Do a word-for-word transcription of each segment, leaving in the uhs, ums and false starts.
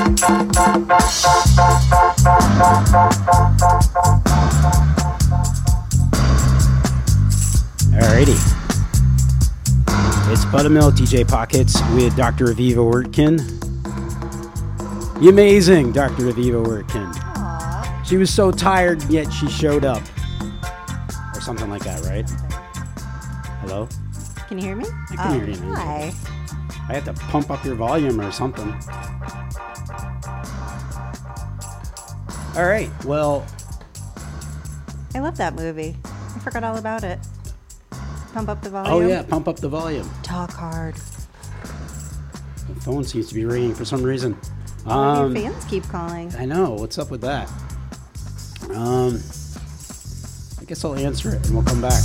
Alrighty. It's Buttermilk D J Pockets with Doctor Aviva Wertkin. The amazing Doctor Aviva Wertkin. Aww. She was so tired, yet she showed up. Or something like that, right? All Can you hear me? I can oh, hear you now. Hi. I have to pump up your volume or something. All right, well... I love that movie. I forgot all about it. Pump up the volume. Oh, yeah, pump up the volume. Talk hard. The phone seems to be ringing for some reason. All Um, your fans keep calling. I know. What's up with that? Um, I guess I'll answer it and we'll come back.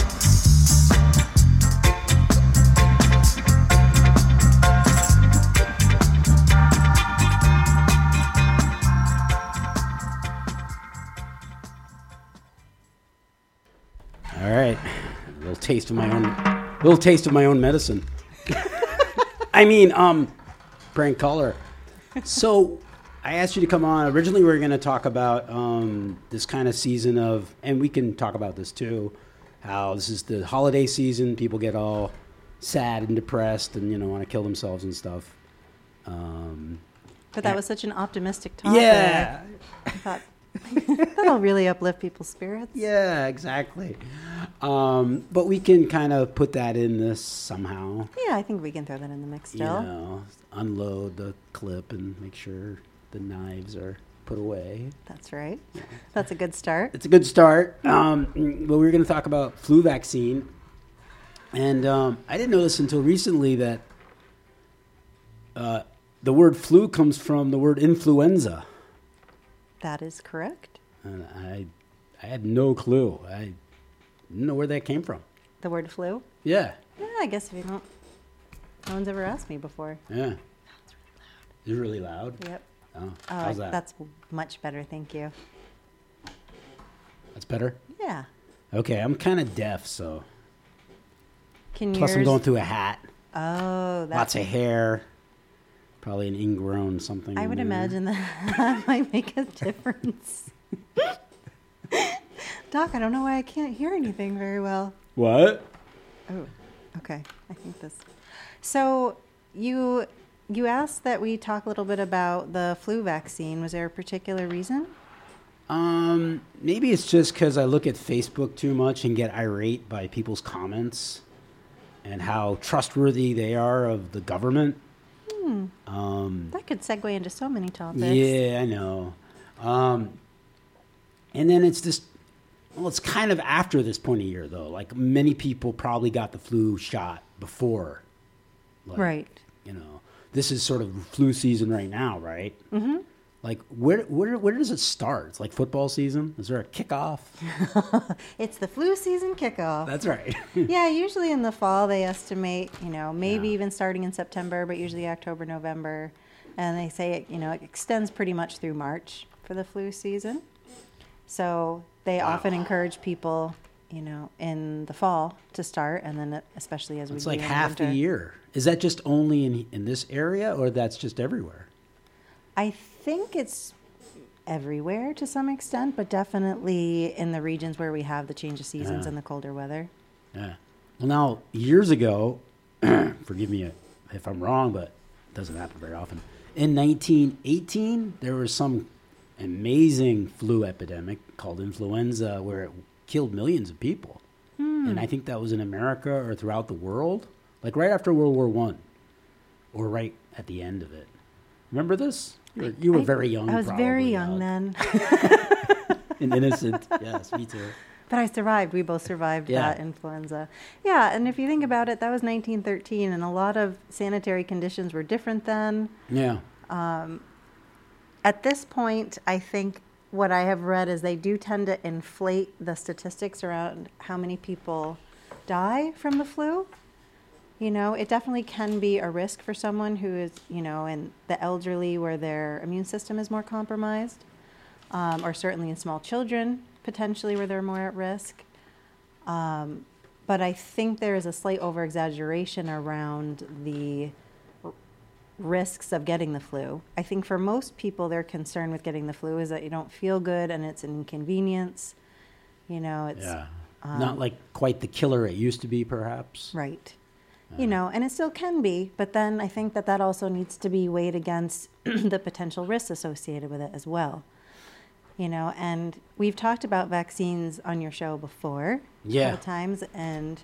All right, a little taste of my own, little taste of my own medicine. I mean, um, prank caller. So, I asked you to come on. Originally, we were going to talk about um, this kind of season of, and we can talk about this too, how this is the holiday season. People get all sad and depressed, and you know want to kill themselves and stuff. Um, But that was such an optimistic topic. yeah, I thought that'll really uplift people's spirits. yeah, exactly. Um, but we can kind of put that in this somehow. Yeah, I think we can throw that in the mix You still. know, unload the clip and make sure the knives are put away. That's right. That's a good start. It's a good start. Um, but we were going to talk about flu vaccine. And um, I didn't know this until recently that uh, the word flu comes from the word influenza. That is correct. And I, I had no clue. I didn't know where that came from. The word flu? Yeah. Yeah, I guess if you don't. No one's ever asked me before. Yeah. It's really loud. Yep. Oh, Oh, how's that? That's much better, thank you. That's better? Yeah. Okay, I'm kind of deaf, so. Can Plus, yours... I'm going through a hat. Oh, that's... Lots of hair. Probably an ingrown something. I in would there. imagine that might make a difference. Doc, I don't know why I can't hear anything very well. What? Oh, okay. I think this. So you you asked that we talk a little bit about the flu vaccine. Was there a particular reason? Um, maybe it's just because I look at Facebook too much and get irate by people's comments and how trustworthy they are of the government. Hmm. Um, That could segue into so many topics. yeah, I know. Um, and then it's just, well, it's kind of after this point of year, though. Like, many people probably got the flu shot before. Like, Right. You know, this is sort of flu season right now, right? Mm-hmm. Like, where, where, where does it start? It's like football season? Is there a kickoff? It's the flu season kickoff. That's right. Yeah, usually in the fall they estimate, you know, maybe Yeah. even starting in September, but usually October, November. And they say, it, you know, it extends pretty much through March for the flu season. So they Wow. often encourage people, you know, in the fall to start, and then especially as we It's get like in half the winter. year. Is that just only in in this area, or that's just everywhere? I think it's everywhere to some extent, but definitely in the regions where we have the change of seasons Yeah. and the colder weather. Yeah. Well, now, years ago, forgive me if I'm wrong, but it doesn't happen very often. In nineteen eighteen, there was some amazing flu epidemic called influenza where it killed millions of people. Hmm. And I think that was in America or throughout the world, like right after World War One, or right at the end of it. Remember this? You were, you were I- very young. I was very probably, young uh, then. and innocent. Yes, me too. But I survived. We both survived Yeah. that influenza. Yeah, and if you think about it, that was nineteen thirteen, and a lot of sanitary conditions were different then. Yeah. At this point, I think what I have read is they do tend to inflate the statistics around how many people die from the flu. You know, it definitely can be a risk for someone who is, you know, in the elderly where their immune system is more compromised, um, or certainly in small children, potentially where they're more at risk. Um, but I think there is a slight over-exaggeration around the risks of getting the flu. I think for most people, their concern with getting the flu is that you don't feel good and it's an inconvenience. You know, it's Yeah. um, Not like quite the killer it used to be, perhaps. right. You know, and it still can be, but then I think that that also needs to be weighed against the potential risks associated with it as well. You know, and we've talked about vaccines on your show before Yeah. a couple times, and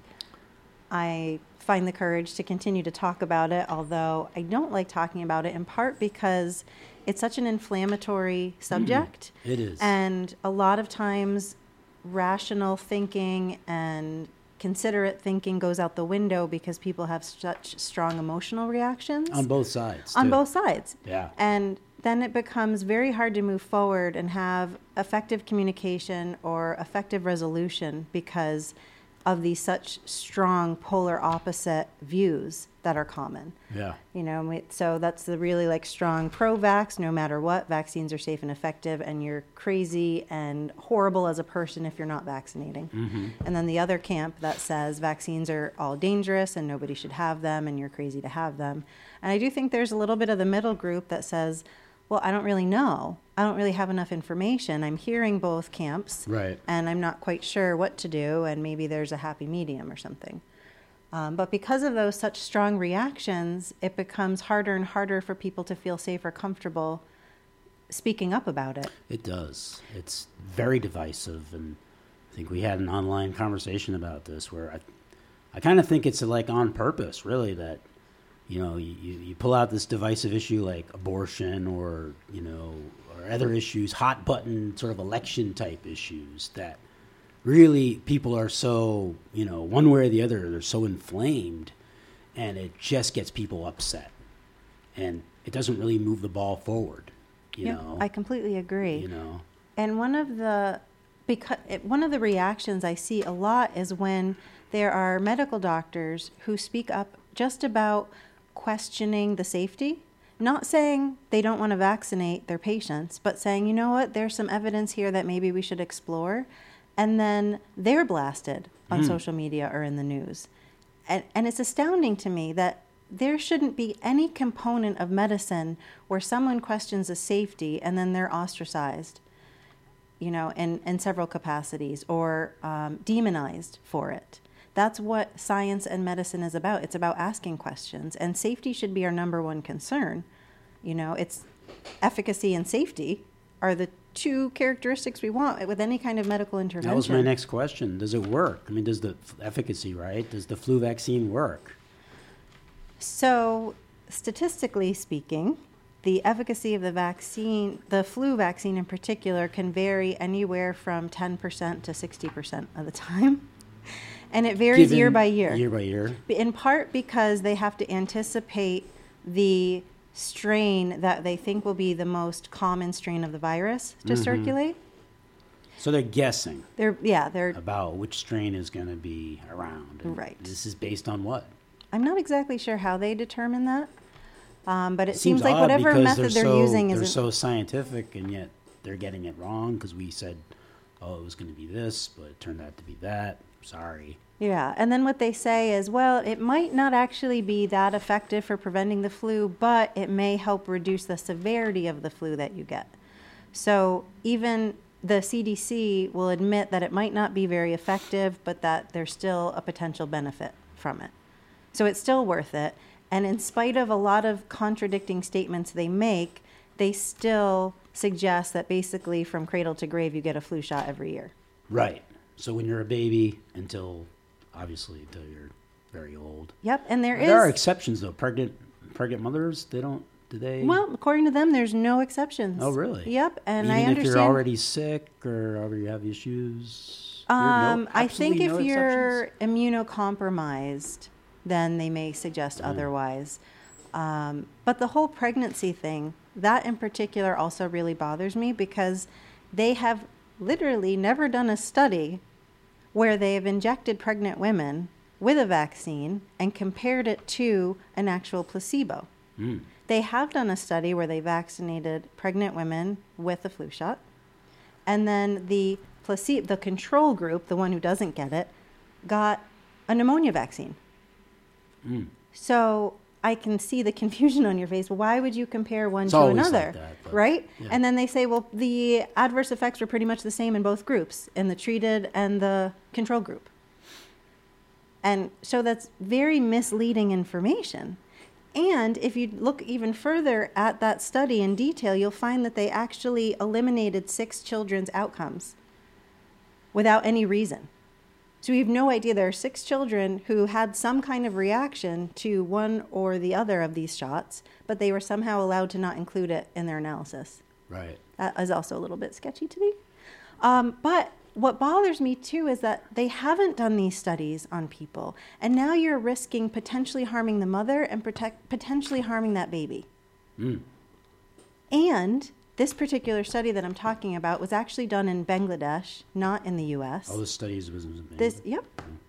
I find the courage to continue to talk about it, although I don't like talking about it in part because it's such an inflammatory subject. Mm, it is. And a lot of times rational thinking and considerate thinking goes out the window because people have such strong emotional reactions. On both sides. On too. both sides. Yeah. And then it becomes very hard to move forward and have effective communication or effective resolution because of these such strong polar opposite views that are common. Yeah. You know, we- so that's the really like strong pro-vax, no matter what, vaccines are safe and effective, and you're crazy and horrible as a person if you're not vaccinating. Mm-hmm. And then the other camp that says vaccines are all dangerous and nobody should have them and you're crazy to have them. And I do think there's a little bit of the middle group that says, well, I don't really know. I don't really have enough information. I'm hearing both camps. Right. And I'm not quite sure what to do, and maybe there's a happy medium or something. Um, but because of those such strong reactions, it becomes harder and harder for people to feel safe or comfortable speaking up about it. It does. It's very divisive, and I think we had an online conversation about this where I, I kind of think it's like on purpose, really, that, you know, you, you pull out this divisive issue like abortion or, you know, or other issues, hot button sort of election type issues that really people are so, you know, one way or the other, they're so inflamed, and it just gets people upset. And it doesn't really move the ball forward, you Yeah, know. I completely agree. You know. And one of the because it, one of the reactions I see a lot is when there are medical doctors who speak up just about questioning the safety, not saying they don't want to vaccinate their patients, but saying, you know what, there's some evidence here that maybe we should explore, and then they're blasted on Mm. social media or in the news. And and it's astounding to me that there shouldn't be any component of medicine where someone questions the safety and then they're ostracized, you know, in, in several capacities or um, demonized for it. That's what science and medicine is about. It's about asking questions, and safety should be our number one concern. You know, it's efficacy and safety are the two characteristics we want with any kind of medical intervention. That was my next question. Does it work? I mean, does the f- efficacy, right? Does the flu vaccine work? So, statistically speaking, the efficacy of the vaccine, the flu vaccine in particular, can vary anywhere from ten percent to sixty percent of the time. And it varies Given year by year. Year by year. In part because they have to anticipate the strain that they think will be the most common strain of the virus to Mhm. circulate. So they're guessing They're, yeah, they're, about which strain is going to be around. And Right. This is based on what? I'm not exactly sure how they determine that. Um, but it, It seems, like odd whatever because method they're, they're so, using they're is so scientific, and yet they're getting it wrong because we said, oh, it was going to be this, but it turned out to be that. Sorry. Yeah, and then what they say is, well, it might not actually be that effective for preventing the flu, but it may help reduce the severity of the flu that you get. So even the C D C will admit that it might not be very effective, but that there's still a potential benefit from it. So it's still worth it. And in spite of a lot of contradicting statements they make, they still suggest that basically from cradle to grave, you get a flu shot every year. Right. So when you're a baby until, obviously, until you're very old. Yep, and there is... There are exceptions, though. Pregnant pregnant mothers, they don't, do they? Well, according to them, there's no exceptions. Oh, really? Yep, and Even I if understand. you're already sick or already have issues? there are um, no, I think absolutely if no you're exceptions? immunocompromised, then they may suggest Mm. otherwise. Um, but the whole pregnancy thing, that in particular also really bothers me because they have literally never done a study where they have injected pregnant women with a vaccine and compared it to an actual placebo. Mm. They have done a study where they vaccinated pregnant women with a flu shot, and then the placebo, the control group, the one who doesn't get it, got a pneumonia vaccine. Mm. So I can see the confusion on your face. Why would you compare one It's to always another? like that, but, right? yeah. And then they say, well, the adverse effects were pretty much the same in both groups, in the treated and the control group. And so that's very misleading information. And if you look even further at that study in detail, you'll find that they actually eliminated six children's outcomes without any reason. So we have no idea. There are six children who had some kind of reaction to one or the other of these shots, but they were somehow allowed to not include it in their analysis. Right. That is also a little bit sketchy to me. Um, but what bothers me too is that they haven't done these studies on people, and now you're risking potentially harming the mother and protect, potentially harming that baby. Mm. And this particular study that I'm talking about was actually done in Bangladesh, not in the U S. All the studies was in This, yep.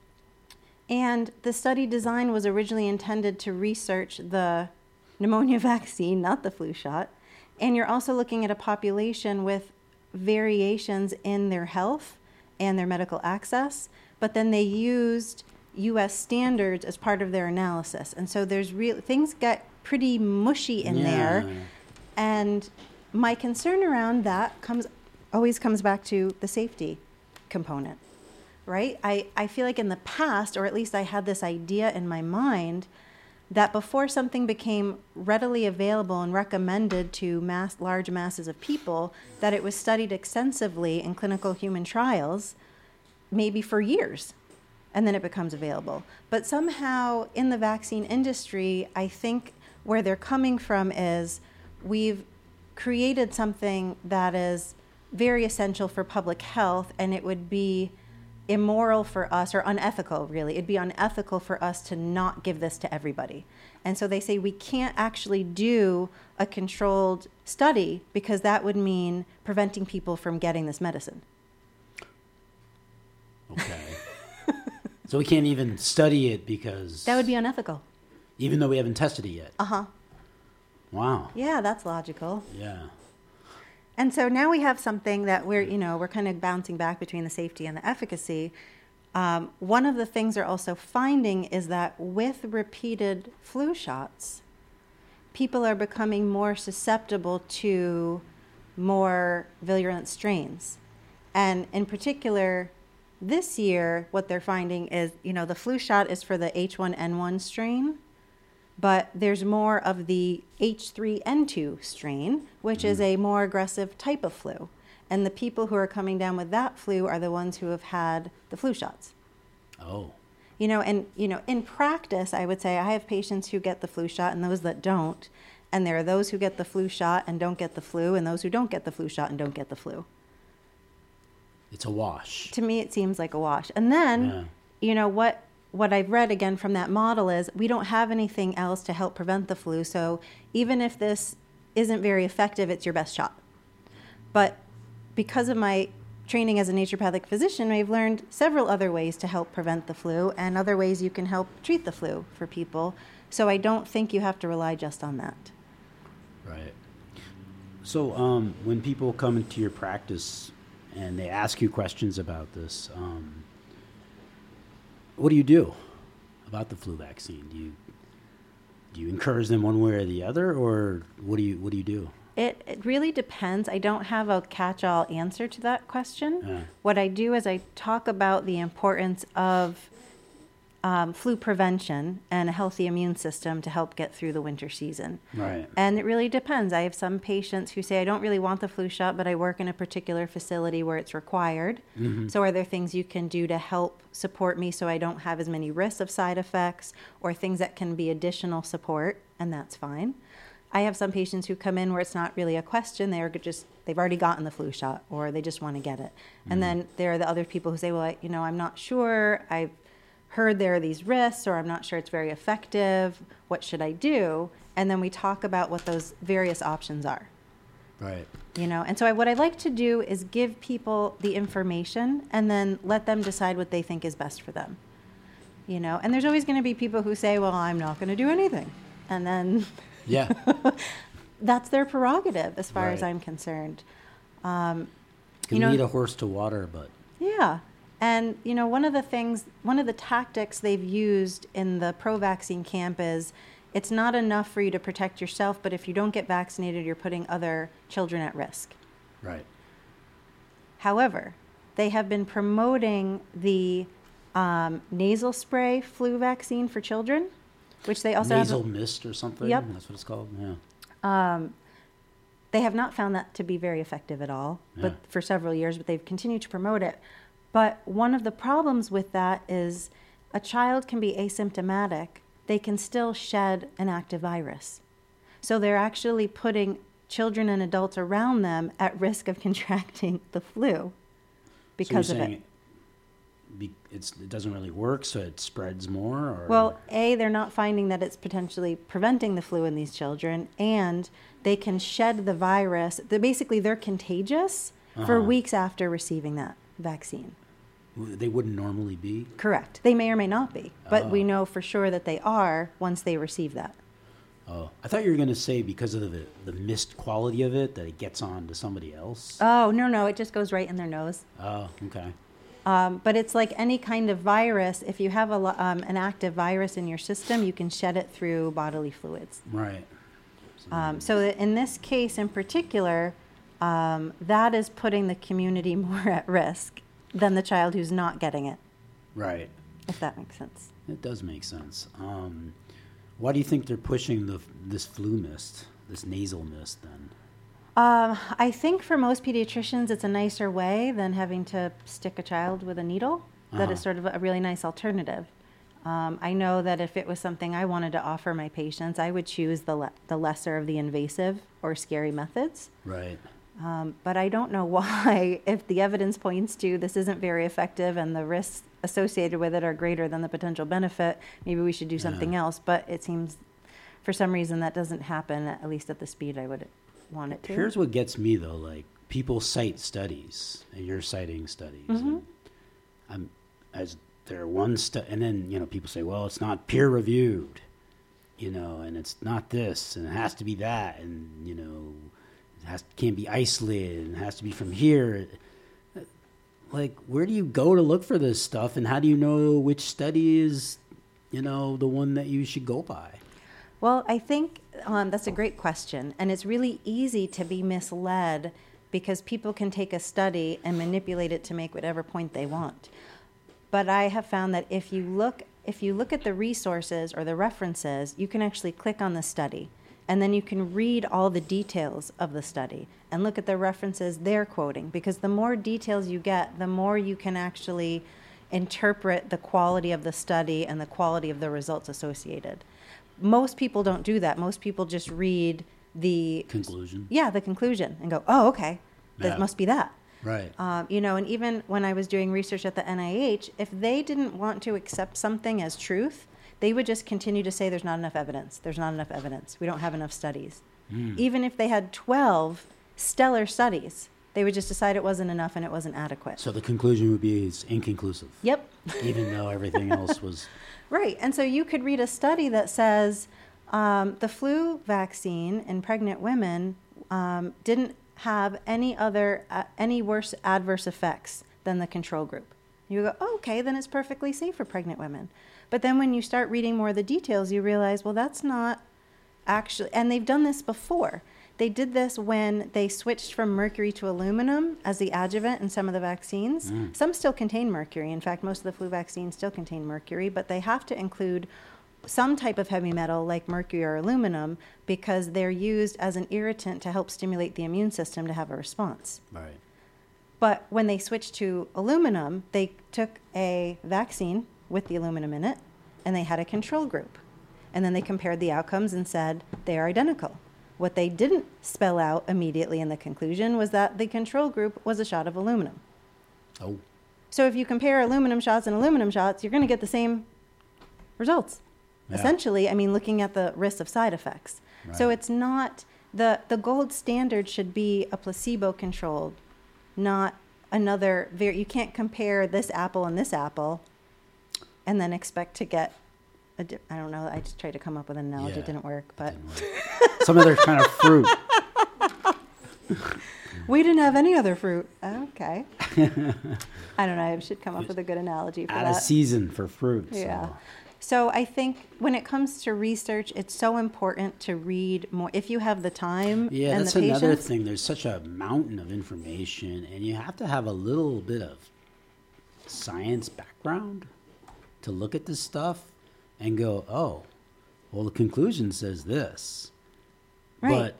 And the study design was originally intended to research the pneumonia vaccine, not the flu shot. And you're also looking at a population with variations in their health and their medical access, but then they used U S standards as part of their analysis. And so there's real things get pretty mushy in Yeah. there. And my concern around that comes always comes back to the safety component, right? I, I feel like in the past, or at least I had this idea in my mind, that before something became readily available and recommended to mass, large masses of people, that it was studied extensively in clinical human trials, maybe for years, and then it becomes available. But somehow in the vaccine industry, I think where they're coming from is we've created something that is very essential for public health, and it would be immoral for us, or unethical really, it'd be unethical for us to not give this to everybody. And so they say we can't actually do a controlled study because that would mean preventing people from getting this medicine. Okay. So we can't even study it because... That would be unethical. Even though we haven't tested it yet? Uh-huh. Wow. Yeah, that's logical. Yeah. And so now we have something that we're, you know, we're kind of bouncing back between the safety and the efficacy. Um, one of the things they're also finding is that with repeated flu shots, people are becoming more susceptible to more virulent strains. And in particular, this year, what they're finding is, you know, the flu shot is for the H one N one strain, but there's more of the H three N two strain, which mm. is a more aggressive type of flu. And the people who are coming down with that flu are the ones who have had the flu shots. Oh. You know, and, you know, in practice, I would say I have patients who get the flu shot and those that don't. And there are those who get the flu shot and don't get the flu, and those who don't get the flu shot and don't get the flu. It's a wash. To me, it seems like a wash. And then, yeah. you know, what... What I've read again from that model is we don't have anything else to help prevent the flu. So even if this isn't very effective, it's your best shot. But because of my training as a naturopathic physician, I've learned several other ways to help prevent the flu and other ways you can help treat the flu for people. So I don't think you have to rely just on that. Right. So um, when people come into your practice and they ask you questions about this, um, what do you do about the flu vaccine? Do you do you encourage them one way or the other, or what do you what do you do? It it really depends. I don't have a catch-all answer to that question. Yeah. What I do is I talk about the importance of um, flu prevention and a healthy immune system to help get through the winter season. Right. And it really depends. I have some patients who say, I don't really want the flu shot, but I work in a particular facility where it's required. Mm-hmm. So are there things you can do to help support me so I don't have as many risks of side effects, or things that can be additional support? And that's fine. I have some patients who come in where it's not really a question. They're just, they've already gotten the flu shot, or they just want to get it. Mm-hmm. And then there are the other people who say, well, I, you know, I'm not sure. I've heard there are these risks, or I'm not sure it's very effective. What should I do? And then we talk about what those various options are. Right. You know, and so I, what I like to do is give people the information and then let them decide what they think is best for them. You know, and there's always going to be people who say, well, I'm not going to do anything. And then yeah, that's their prerogative as far right. as I'm concerned. Um, Can you know, lead a horse to water, but yeah. And, you know, one of the things, one of the tactics they've used in the pro-vaccine camp is It's not enough for you to protect yourself, but if you don't get vaccinated, you're putting other children at risk. Right. However, they have been promoting the um, nasal spray flu vaccine for children, which they also nasal have. mist or something. Yep. That's what it's called. Yeah. Um, they have not found that to be very effective at all, Yeah. but for several years, but they've continued to promote it. But one of the problems with that is a child can be asymptomatic. They can still shed an active virus. So they're actually putting children and adults around them at risk of contracting the flu because so you're of saying it. it, be, it's, it doesn't really work, so it spreads more? Or? Well, A, they're not finding that it's potentially preventing the flu in these children, and they can shed the virus. They're basically, they're contagious uh-huh. for weeks after receiving that vaccine. They wouldn't normally be? Correct. They may or may not be, but Oh. we know for sure that they are once they receive that. Oh, I thought you were going to say because of the the mist quality of it that it gets on to somebody else. Oh, no, no, it just goes right in their nose. Oh, okay. Um, but it's like any kind of virus. If you have a, lo- um, an active virus in your system, you can shed it through bodily fluids. Right. So, Um, so in this case in particular, um, that is putting the community more at risk than the child who's not getting it, right. if that makes sense. It does make sense. Um, why do you think they're pushing the this flu mist, this nasal mist then? Um, I think for most pediatricians, it's a nicer way than having to stick a child with a needle. That Uh-huh. is sort of a really nice alternative. Um, I know that if it was something I wanted to offer my patients, I would choose the le- the lesser of the invasive or scary methods. Right. Um, but I don't know why, if the evidence points to this isn't very effective and the risks associated with it are greater than the potential benefit, maybe we should do something Yeah. else. But it seems for some reason that doesn't happen, at least at the speed I would want it to. Here's what gets me though: like people cite studies, and you're citing studies. Mm-hmm. And I'm as there one stu- and then you know people say, well, it's not peer reviewed, you know, and it's not this, and it has to be that, and you know. It has, can't be isolated and it has to be from here. Like, where do you go to look for this stuff, and how do you know which study is, you know, the one that you should go by? Well, I think um, that's a great question, and it's really easy to be misled because people can take a study and manipulate it to make whatever point they want. But I have found that if you look if you look at the resources or the references, you can actually click on the study. And then you can read all the details of the study and look at the references they're quoting, because the more details you get, the more you can actually interpret the quality of the study and the quality of the results associated. Most people don't do that. Most people just read the Conclusion. Yeah, the conclusion and go, oh, okay, that Yeah. must be that. Right. Um, you know, and even when I was doing research at the N I H, if they didn't want to accept something as truth, they would just continue to say there's not enough evidence. There's not enough evidence. We don't have enough studies. Mm. Even if they had twelve stellar studies, they would just decide it wasn't enough and it wasn't adequate. So the conclusion would be it's inconclusive. Yep. Even though everything else was... Right. And so you could read a study that says um, the flu vaccine in pregnant women um, didn't have any other, uh, any worse adverse effects than the control group. You go, oh, okay, then it's perfectly safe for pregnant women. But then when you start reading more of the details, you realize, well, that's not actually, and they've done this before. They did this when they switched from mercury to aluminum as the adjuvant in some of the vaccines. Mm. Some still contain mercury. In fact, most of the flu vaccines still contain mercury, but they have to include some type of heavy metal like mercury or aluminum because they're used as an irritant to help stimulate the immune system to have a response. Right. But when they switched to aluminum, they took a vaccine with the aluminum in it, and they had a control group. And then they compared the outcomes and said they are identical. What they didn't spell out immediately in the conclusion was that the control group was a shot of aluminum. Oh. So if you compare aluminum shots and aluminum shots, you're going to get the same results. Yeah. Essentially, I mean, looking at the risk of side effects. Right. So it's not, the, the gold standard should be a placebo-controlled, not another, very, you can't compare this apple and this apple and then expect to get, a di- I don't know, I just tried to come up with an analogy, Yeah. it didn't work, but Didn't work. Some other kind of fruit. we didn't have any other fruit. Okay. I don't know, I should come up with a good analogy for Out that. of season for fruit. Yeah. So. So I think when it comes to research, it's so important to read more if you have the time Yeah, and that's the another patience. thing. There's such a mountain of information, and you have to have a little bit of science background to look at this stuff and go, oh, well, the conclusion says this. Right. But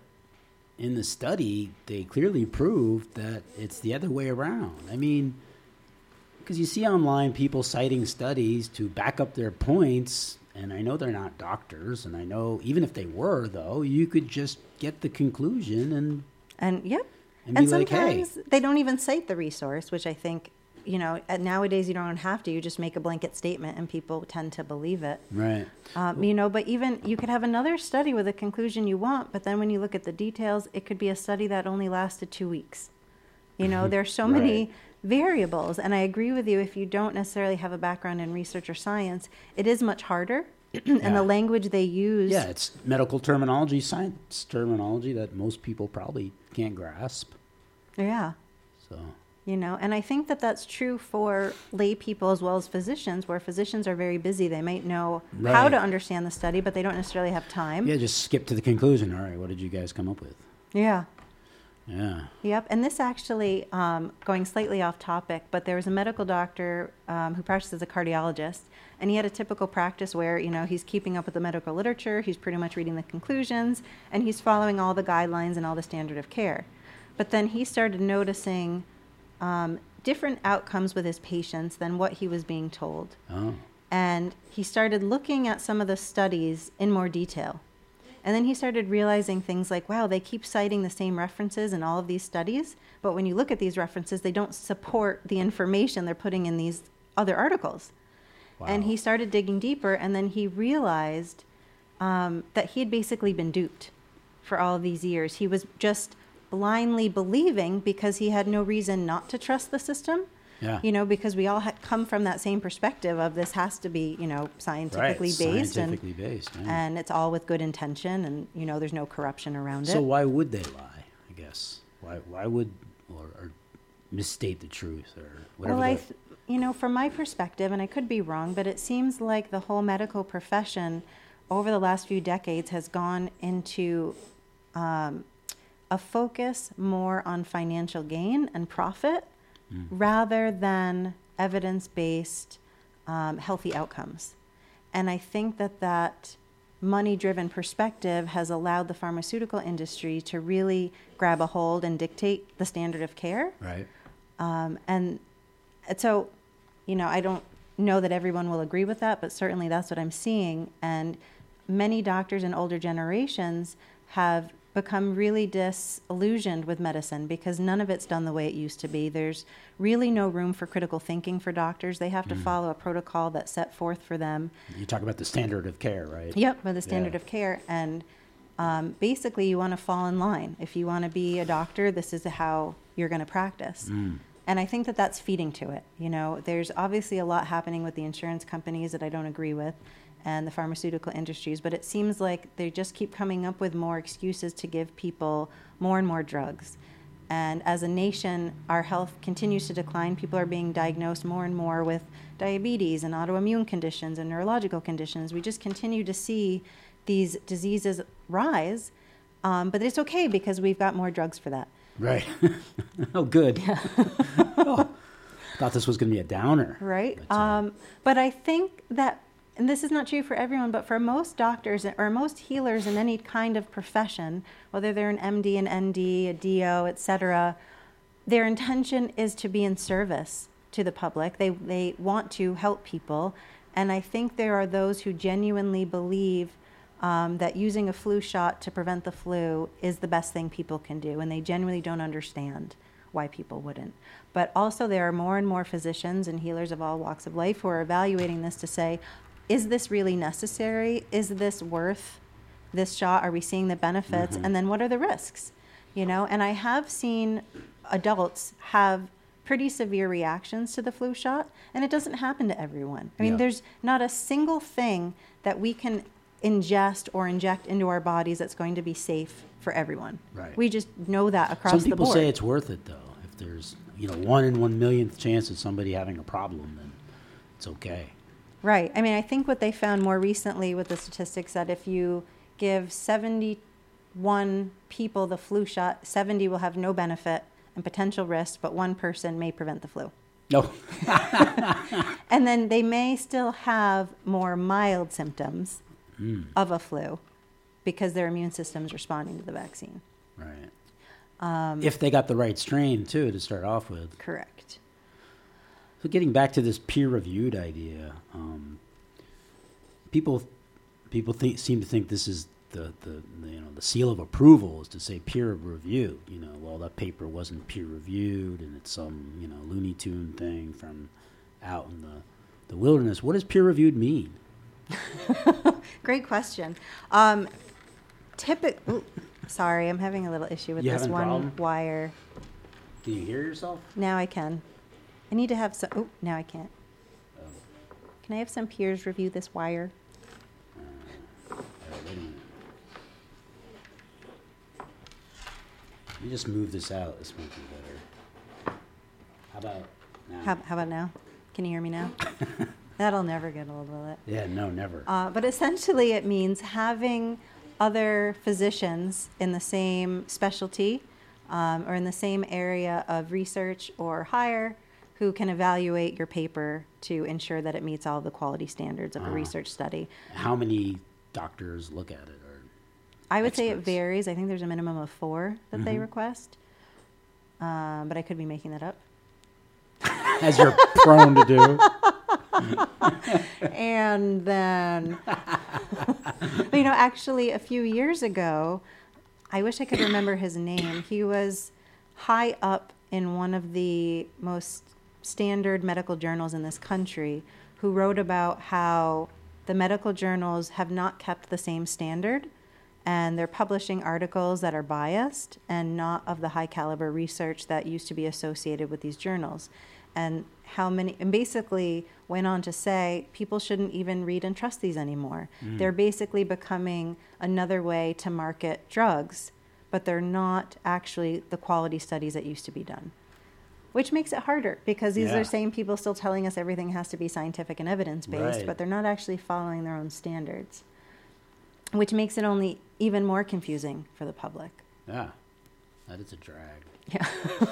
in the study, they clearly proved that it's the other way around. I mean, because you see online people citing studies to back up their points, and I know they're not doctors, and I know even if they were, though, you could just get the conclusion and And yep. and, And be like, hey, sometimes they don't even cite the resource, which I think, you know, uh, nowadays you don't have to. You just make a blanket statement and people tend to believe it. right, Um, you know, but even you could have another study with a conclusion you want, but then when you look at the details, it could be a study that only lasted two weeks. You know, there's so many Right. variables. And I agree with you, if you don't necessarily have a background in research or science, it is much harder. And Yeah. the language they use. yeah, it's medical terminology, science terminology that most people probably can't grasp. Yeah. So, You know, and I think that that's true for lay people as well as physicians, where physicians are very busy. They might know how Right. to understand the study, but they don't necessarily have time. yeah, just skip to the conclusion. All right, what did you guys come up with? Yeah. Yeah. Yep. And this actually, um, going slightly off topic, but there was a medical doctor um, who practiced as a cardiologist, and he had a typical practice where, you know, he's keeping up with the medical literature, he's pretty much reading the conclusions, and he's following all the guidelines and all the standard of care. But then he started noticing um, different outcomes with his patients than what he was being told. Oh. And he started looking at some of the studies in more detail. And then he started realizing things like, wow, they keep citing the same references in all of these studies, but when you look at these references, they don't support the information they're putting in these other articles. Wow. And he started digging deeper, and then he realized um, that he had basically been duped for all of these years. He was just blindly believing because he had no reason not to trust the system. Yeah. You know, because we all ha- come from that same perspective of this has to be, you know, scientifically right. based. Scientifically and, based. Yeah. and it's all with good intention, and, you know, there's no corruption around So it. why would they lie? I guess why why would or, or misstate the truth or whatever? Well, I, the- th- you know, from my perspective, and I could be wrong, but it seems like the whole medical profession over the last few decades has gone into um, a focus more on financial gain and profit mm. rather than evidence-based um, healthy outcomes. And I think that that money-driven perspective has allowed the pharmaceutical industry to really grab a hold and dictate the standard of care. right. Um, and so, you know, I don't know that everyone will agree with that, but certainly that's what I'm seeing. And many doctors in older generations have become really disillusioned with medicine because none of it's done the way it used to be. There's really no room for critical thinking for doctors. They have to Mm. follow a protocol that's set forth for them. You talk about the standard of care, right? Yep, with the standard Yeah. of care. And um, basically, you want to fall in line. If you want to be a doctor, this is how you're going to practice. Mm. And I think that that's feeding to it. You know, there's obviously a lot happening with the insurance companies that I don't agree with and the pharmaceutical industries, but it seems like they just keep coming up with more excuses to give people more and more drugs. And as a nation, our health continues to decline. People are being diagnosed more and more with diabetes and autoimmune conditions and neurological conditions. We just continue to see these diseases rise, um, but it's okay because we've got more drugs for that. Right. Oh, good. Oh, thought this was going to be a downer. Right. But, uh, Um, but I think that, and this is not true for everyone, but for most doctors or most healers in any kind of profession, whether they're an M D, an N D, a D O, et cetera, their intention is to be in service to the public. They, they want to help people. And I think there are those who genuinely believe um, that using a flu shot to prevent the flu is the best thing people can do. And they genuinely don't understand why people wouldn't. But also there are more and more physicians and healers of all walks of life who are evaluating this to say, is this really necessary? Is this worth this shot? Are we seeing the benefits? Mm-hmm. And then what are the risks? You know, and I have seen adults have pretty severe reactions to the flu shot, and it doesn't happen to everyone. I mean, Yeah. there's not a single thing that we can ingest or inject into our bodies that's going to be safe for everyone. Right. We just know that across Some the people board. say it's worth it, though. If there's, you know, one in one millionth chance of somebody having a problem, then it's okay. Right. I mean, I think what they found more recently with the statistics that if you give seventy-one people the flu shot, seventy will have no benefit and potential risk, but one person may prevent the flu. No. And then they may still have more mild symptoms Mm. of a flu because their immune system is responding to the vaccine. Right. Um, If they got the right strain, too, to start off with. Correct. So getting back to this peer-reviewed idea, um, people people think, seem to think this is the, the, the you know the seal of approval is to say peer review. You know, well, that paper wasn't peer-reviewed, and it's some you know Looney Tune thing from out in the the wilderness. What does peer-reviewed mean? Great question. Um, typic- ooh, sorry, I'm having a little issue with You this having a one problem? wire. Can you hear yourself? Now I can. I need to have some. Oh, now I can't. Oh. Can I have some peers review this wire? Uh, all right, wait a minute. Let me just move this out. This might be better. How about now? How, how about now? Can you hear me now? That'll never get old, will it? Yeah, no, never. Uh, but essentially, it means having other physicians in the same specialty um, or in the same area of research or higher who can evaluate your paper to ensure that it meets all the quality standards of Uh-huh. a research study. How many doctors look at it? Or I would say it experts? varies. I think there's a minimum of four that they Mhm. request, um, but I could be making that up. As you're prone to do. And then, you know, actually, a few years ago, I wish I could remember his name. He was high up in one of the most standard medical journals in this country who wrote about how the medical journals have not kept the same standard and they're publishing articles that are biased and not of the high caliber research that used to be associated with these journals. And how many, and basically went on to say people shouldn't even read and trust these anymore. Mm. They're basically becoming another way to market drugs, but they're not actually the quality studies that used to be done. Which makes it harder because these Yeah. are same people still telling us everything has to be scientific and evidence-based, Right. but they're not actually following their own standards, which makes it only even more confusing for the public. Yeah, that is a drag. Yeah.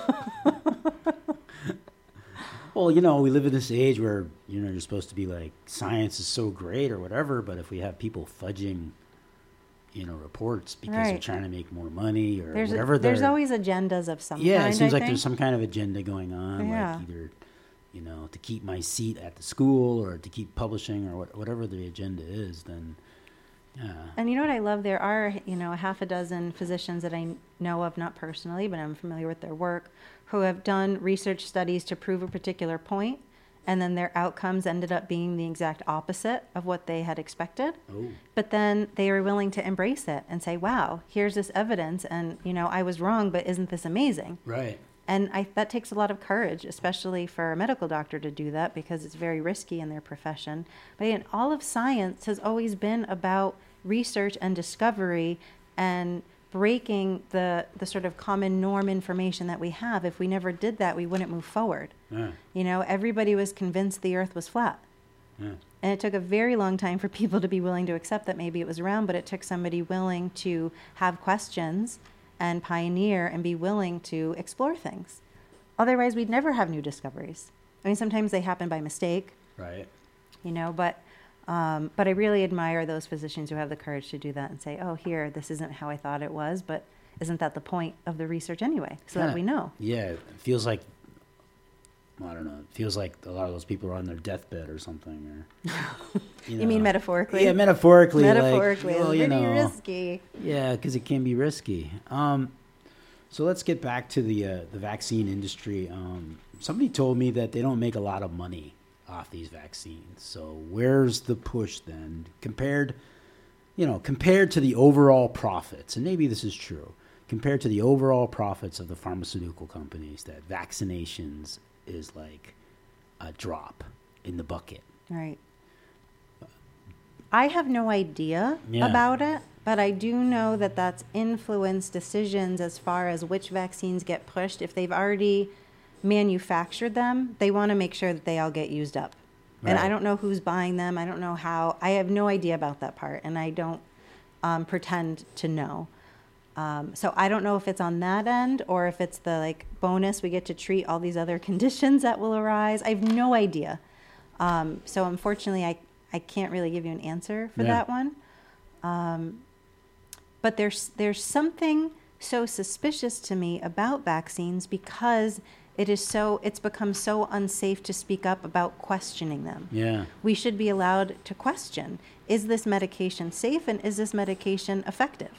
Well, you know, we live in this age where, you know, you're supposed to be like, science is so great or whatever, but if we have people fudging, you know, reports because they're Right. trying to make more money or There's, whatever a, there's they're- always agendas of some yeah, kind, it seems I like think. there's some kind of agenda going on, Yeah. like either, you know, to keep my seat at the school or to keep publishing or what, whatever the agenda is, then, yeah. And you know what I love? There are, you know, a half a dozen physicians that I know of, not personally, but I'm familiar with their work, who have done research studies to prove a particular point, and then their outcomes ended up being the exact opposite of what they had expected. Oh, But then they were willing to embrace it and say, wow, here's this evidence, and, you know, I was wrong, but isn't this amazing? right. And I, that takes a lot of courage, especially for a medical doctor to do that because it's very risky in their profession. But again, all of science has always been about research and discovery and breaking the, the sort of common norm information that we have. If we never did that, we wouldn't move forward. Yeah, You know, everybody was convinced the earth was flat. yeah. And it took a very long time for people to be willing to accept that maybe it was round, but it took somebody willing to have questions and pioneer and be willing to explore things. Otherwise, we'd never have new discoveries. I mean, sometimes they happen by mistake, Right. you know, but um, but I really admire those physicians who have the courage to do that and say, oh, here, this isn't how I thought it was, but isn't that the point of the research anyway, so Kinda- that we know? Yeah, it feels like, I don't know, it feels like a lot of those people are on their deathbed or something. Or, You, mean know. metaphorically? Yeah, metaphorically. Metaphorically, like, well, it's you pretty know, risky. Yeah, because it can be risky. Um, so let's get back to the uh, the vaccine industry. Um, somebody told me that they don't make a lot of money off these vaccines. So where's the push then compared, you know, compared to the overall profits? And maybe this is true. Compared to the overall profits of the pharmaceutical companies, that vaccinations is like a drop in the bucket. Right. I have no idea Yeah. about it, but I do know that that's influenced decisions as far as which vaccines get pushed. If they've already manufactured them, they want to make sure that they all get used up. And Right. I don't know who's buying them. I don't know how. I have no idea about that part, and I don't um, pretend to know. Um, so I don't know if it's on that end or if it's the like bonus we get to treat all these other conditions that will arise. I have no idea. Um, so unfortunately, I I can't really give you an answer for Yeah. that one. Um, but there's there's something so suspicious to me about vaccines because it is so it's become so unsafe to speak up about questioning them. Yeah. We should be allowed to question, is this medication safe and is this medication effective?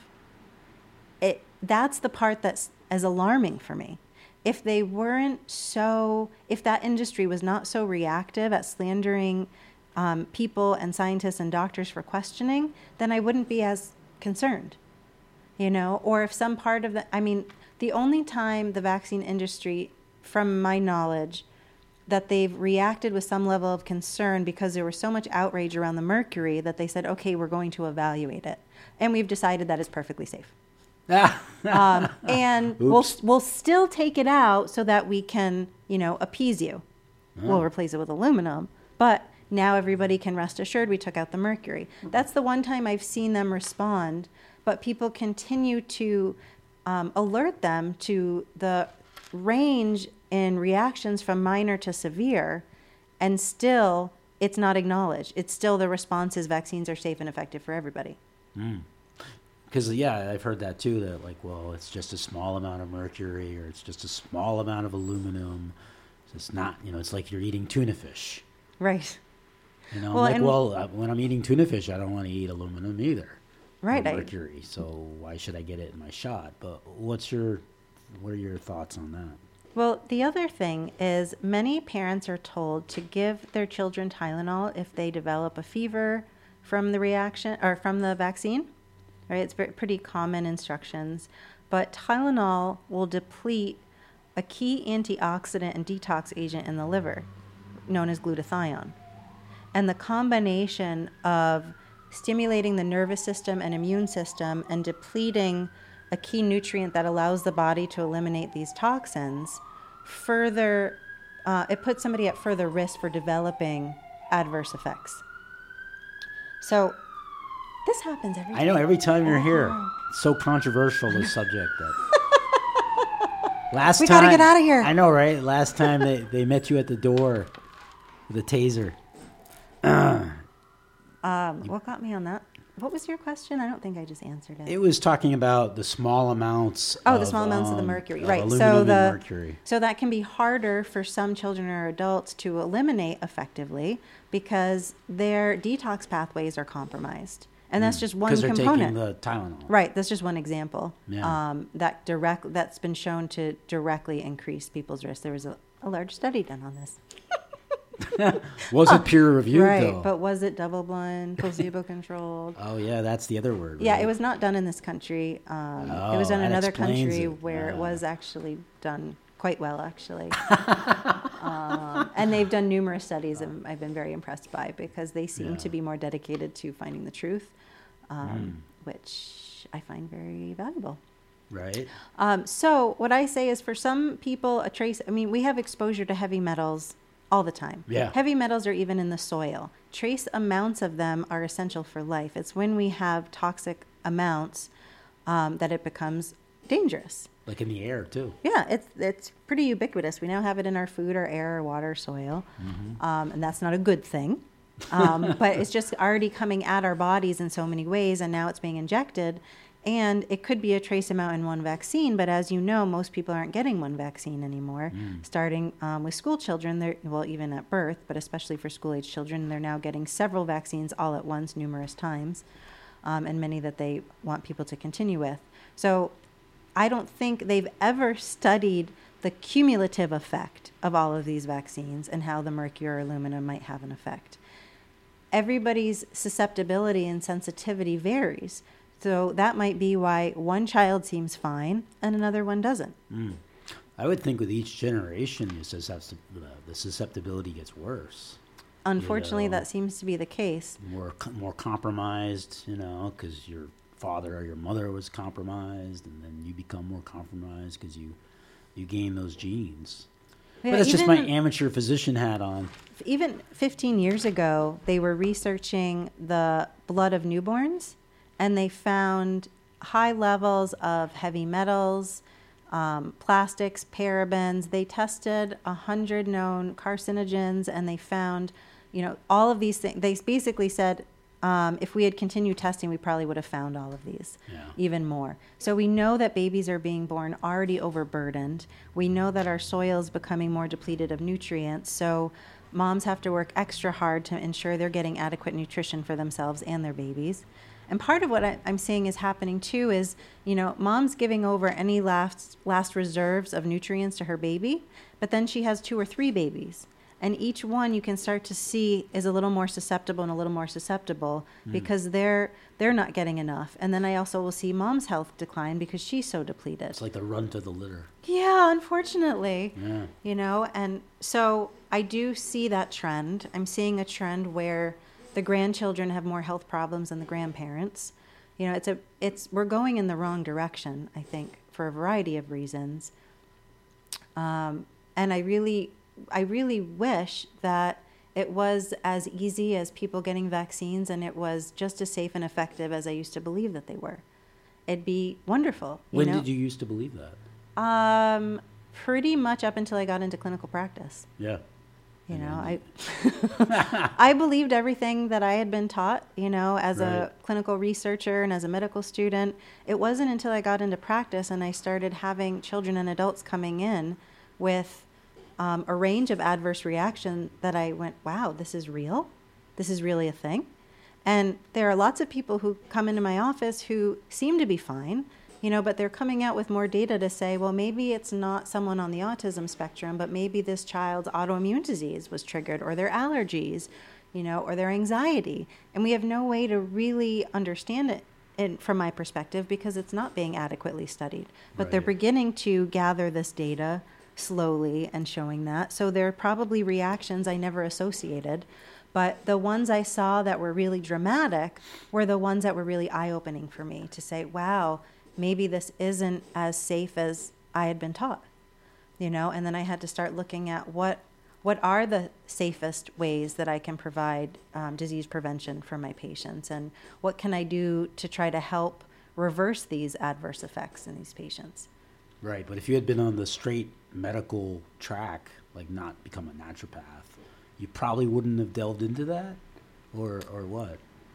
It that's the part that's as alarming for me. If they weren't so if that industry was not so reactive at slandering um, people and scientists and doctors for questioning, then I wouldn't be as concerned. You know, or if some part of the, I mean, the only time the vaccine industry, from my knowledge, that they've reacted with some level of concern because there was so much outrage around the mercury that they said, okay, we're going to evaluate it. And we've decided that it's perfectly safe. um, and we'll, Oops. we'll still take it out so that we can, you know, appease you. We'll replace it with aluminum. But now everybody can rest assured we took out the mercury. That's the one time I've seen them respond. But people continue to um, alert them to the range in reactions from minor to severe, and still it's not acknowledged. It's still the response is vaccines are safe and effective for everybody. Because, yeah, I've heard that too, that like, well, it's just a small amount of mercury or it's just a small amount of aluminum. It's not, you know, it's like you're eating tuna fish. Right. You know, Well, I'm like, and- well, uh, when I'm eating tuna fish, I don't want to eat aluminum either. Right. Or I- mercury. So why should I get it in my shot? But what's your, what are your thoughts on that? Well, the other thing is many parents are told to give their children Tylenol if they develop a fever from the reaction or from the vaccine. Right? It's very, pretty common instructions. But Tylenol will deplete a key antioxidant and detox agent in the liver, known as glutathione. And the combination of stimulating the nervous system and immune system and depleting a key nutrient that allows the body to eliminate these toxins, further, uh, it puts somebody at further risk for developing adverse effects. So this happens every time. I know every time you're here, it's so controversial, this subject. That last We time, gotta get outta here. I know, right? Last time they, they met you at the door with a taser. Um, what got me on that? What was your question? I don't think I just answered it. It was talking about the small amounts. Oh, of, the small amounts of the um, mercury, of right? aluminum So and the mercury. so that can be harder for some children or adults to eliminate effectively because their detox pathways are compromised, and that's just one Because they're component. taking the Tylenol. Right, that's just one example. Yeah. Um, that direct that's been shown to directly increase people's risk. There was a, a large study done on this. Was it peer reviewed right, though? but was it double blind, placebo controlled? Oh yeah, that's the other word. Yeah, right? it was not done in this country. Um, it Oh, was done in that another explains country it. where it Yeah. was actually done quite well, actually. um, and they've done numerous studies, and I've been very impressed by because they seem Yeah. to be more dedicated to finding the truth, um, which I find very valuable. Right. Um, so what I say is for some people, a trace, I mean, we have exposure to heavy metals all the time. Yeah. Heavy metals are even in the soil. Trace amounts of them are essential for life. It's when we have toxic amounts um, that it becomes dangerous. Like in the air too. Yeah, it's it's pretty ubiquitous. We now have it in our food, our air, our water, soil, um, and that's not a good thing. Um, but it's just already coming at our bodies in so many ways, and now it's being injected. And it could be a trace amount in one vaccine, but as you know, most people aren't getting one vaccine anymore. Starting um, with school children, they're, well, even at birth, but especially for school-age children, they're now getting several vaccines all at once, numerous times, um, and many that they want people to continue with. So I don't think they've ever studied the cumulative effect of all of these vaccines and how the mercury or aluminum might have an effect. Everybody's susceptibility and sensitivity varies. So that might be why one child seems fine and another one doesn't. I would think with each generation, the suscepti- uh, the susceptibility gets worse. Unfortunately, You know, that seems to be the case. more co- more compromised, you know, because your father or your mother was compromised, and then you become more compromised because you you gain those genes. Yeah, but that's just my even- amateur physician hat on. Even fifteen years ago, they were researching the blood of newborns, and they found high levels of heavy metals, um, plastics, parabens. They tested one hundred known carcinogens, and they found, you know, all of these things. They basically said, um, if we had continued testing, we probably would have found all of these, Yeah. even more. So we know that babies are being born already overburdened. We know that our soil is becoming more depleted of nutrients. So moms have to work extra hard to ensure they're getting adequate nutrition for themselves and their babies. And part of what I, I'm seeing is happening too is, you know, mom's giving over any last last reserves of nutrients to her baby, but then she has two or three babies. And each one you can start to see is a little more susceptible and a little more susceptible mm. because they're they're not getting enough. And then I also will see mom's health decline because she's so depleted. It's like the run to the litter. Yeah, unfortunately. Yeah. You know, and so I do see that trend. I'm seeing a trend where the grandchildren have more health problems than the grandparents. You know, it's a it's we're going in the wrong direction, I think, for a variety of reasons. Um, and I really I really wish that it was as easy as people getting vaccines and it was just as safe and effective as I used to believe that they were. It'd be wonderful. You when know? did you used to believe that? Um, pretty much up until I got into clinical practice. Yeah. You know, I I believed everything that I had been taught, you know, as right. a clinical researcher and as a medical student. It wasn't until I got into practice and I started having children and adults coming in with um, a range of adverse reaction that I went, wow, this is real. This is really a thing. And there are lots of people who come into my office who seem to be fine, you know, but they're coming out with more data to say, well, maybe it's not someone on the autism spectrum, but maybe this child's autoimmune disease was triggered, or their allergies, you know, or their anxiety. And we have no way to really understand it in, from my perspective because it's not being adequately studied. But Right. they're beginning to gather this data slowly and showing that. So there are probably reactions I never associated. But the ones I saw that were really dramatic were the ones that were really eye-opening for me to say, wow, maybe this isn't as safe as I had been taught, you know? And then I had to start looking at what what are the safest ways that I can provide um, disease prevention for my patients, and what can I do to try to help reverse these adverse effects in these patients. Right, but if you had been on the straight medical track, like not become a naturopath, you probably wouldn't have delved into that, or or what?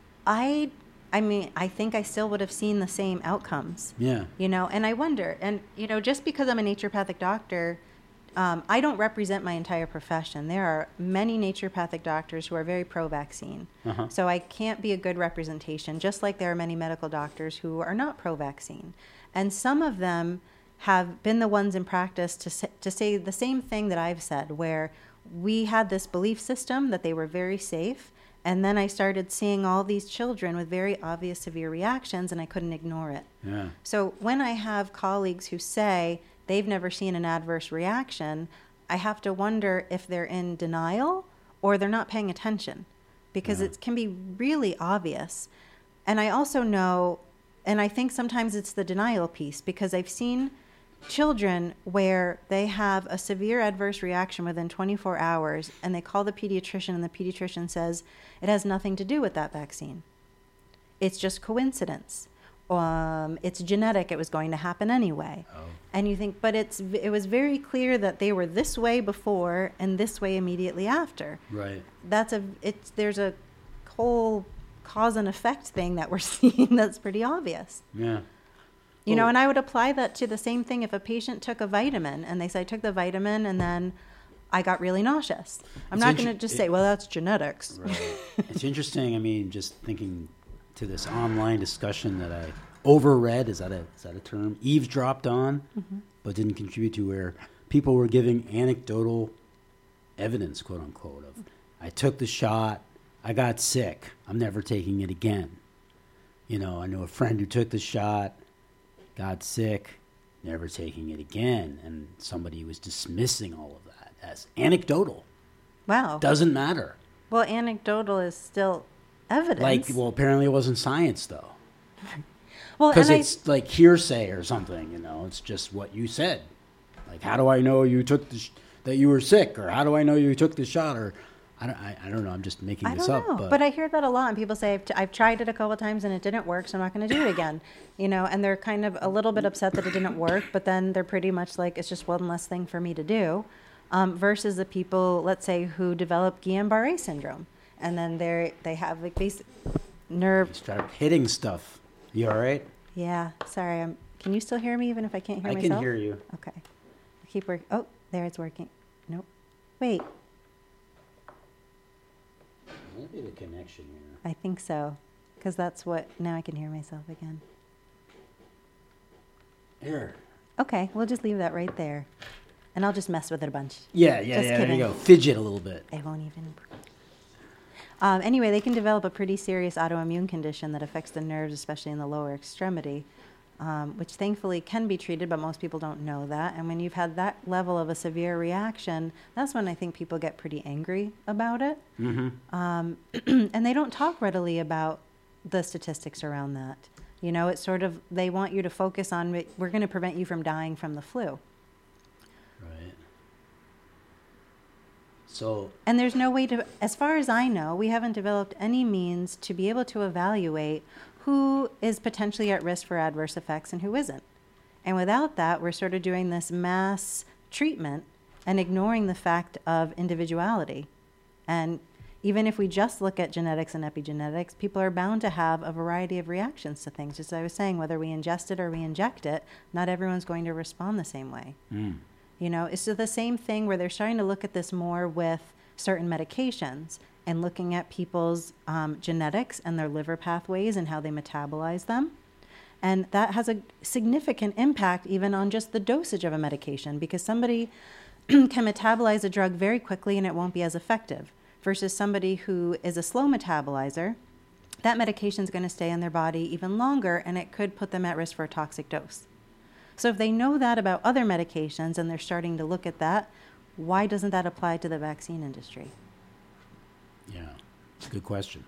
I, I mean, I think I still would have seen the same outcomes. Yeah. You know, and I wonder, and you know, just because I'm a naturopathic doctor, um, I don't represent my entire profession. There are many naturopathic doctors who are very pro-vaccine, Uh-huh. so I can't be a good representation. Just like there are many medical doctors who are not pro-vaccine, and some of them have been the ones in practice to say, to say the same thing that I've said, where we had this belief system that they were very safe, and then I started seeing all these children with very obvious severe reactions, and I couldn't ignore it. Yeah. So when I have colleagues who say they've never seen an adverse reaction, I have to wonder if they're in denial or they're not paying attention, because Yeah. it can be really obvious. And I also know, and I think sometimes it's the denial piece, because I've seen children where they have a severe adverse reaction within twenty-four hours, and they call the pediatrician, and the pediatrician says it has nothing to do with that vaccine. It's just coincidence. Um, it's genetic. It was going to happen anyway. Oh. And you think, but it's it was very clear that they were this way before and this way immediately after. Right. That's a it's there's a whole cause and effect thing that we're seeing that's pretty obvious. Yeah. You know, Well- and I would apply that to the same thing if a patient took a vitamin and they say, I took the vitamin and then I got really nauseous. I'm It's not inter- going to just it- say, well, that's genetics. Right. It's interesting. I mean, just thinking to this online discussion that I overread, is that a is that a term? Eavesdropped on, Mm-hmm. but didn't contribute to, where people were giving anecdotal evidence, quote unquote, of I took the shot, I got sick, I'm never taking it again. You know, I know a friend who took the shot, got sick, never taking it again, and somebody was dismissing all of that as anecdotal. Wow. Doesn't matter. Well, anecdotal is still evidence. Like, well, apparently it wasn't science, though. well, Because and I- it's like hearsay or something, you know. It's just what you said. Like, how do I know you took the, sh- that you were sick, or how do I know you took the shot, or I don't, I, I don't know. I'm just making I this don't up. know, But, but I hear that a lot, and people say I've, t- I've tried it a couple of times and it didn't work, so I'm not going to do it again. You know, and they're kind of a little bit upset that it didn't work, but then they're pretty much like it's just one less thing for me to do. Um, versus the people, let's say, who develop Guillain-Barré syndrome, and then they they have like basic nerve. start hitting stuff. You all right? Yeah, sorry. I'm. Can you still hear me even if I can't hear I myself? can hear you. Okay. I keep working. Oh, there it's working. Nope. Wait. Might be the connection here. I think so, because that's what. Now I can hear myself again. Here. Okay, we'll just leave that right there, and I'll just mess with it a bunch. Yeah, yeah, Just yeah. kidding. There you go. Fidget a little bit. I won't even. Um, anyway, they can develop a pretty serious autoimmune condition that affects the nerves, especially in the lower extremity, um, which thankfully can be treated, but most people don't know that. And when you've had that level of a severe reaction, that's when I think people get pretty angry about it. Mm-hmm. Um, and they don't talk readily about the statistics around that. You know, it's sort of, they want you to focus on, we're going to prevent you from dying from the flu. Right. So, And there's no way to, as far as I know, we haven't developed any means to be able to evaluate who is potentially at risk for adverse effects and who isn't. And without that, we're sort of doing this mass treatment and ignoring the fact of individuality. And even if we just look at genetics and epigenetics, people are bound to have a variety of reactions to things. As I was saying, whether we ingest it or we inject it, not everyone's going to respond the same way. mm. You know, it's the same thing where they're starting to look at this more with certain medications and looking at people's um, genetics and their liver pathways and how they metabolize them. And that has a significant impact even on just the dosage of a medication, because somebody can metabolize a drug very quickly and it won't be as effective, versus somebody who is a slow metabolizer. That medication is going to stay in their body even longer, and it could put them at risk for a toxic dose. So if they know that about other medications and they're starting to look at that, why doesn't that apply to the vaccine industry? Yeah, it's a good question.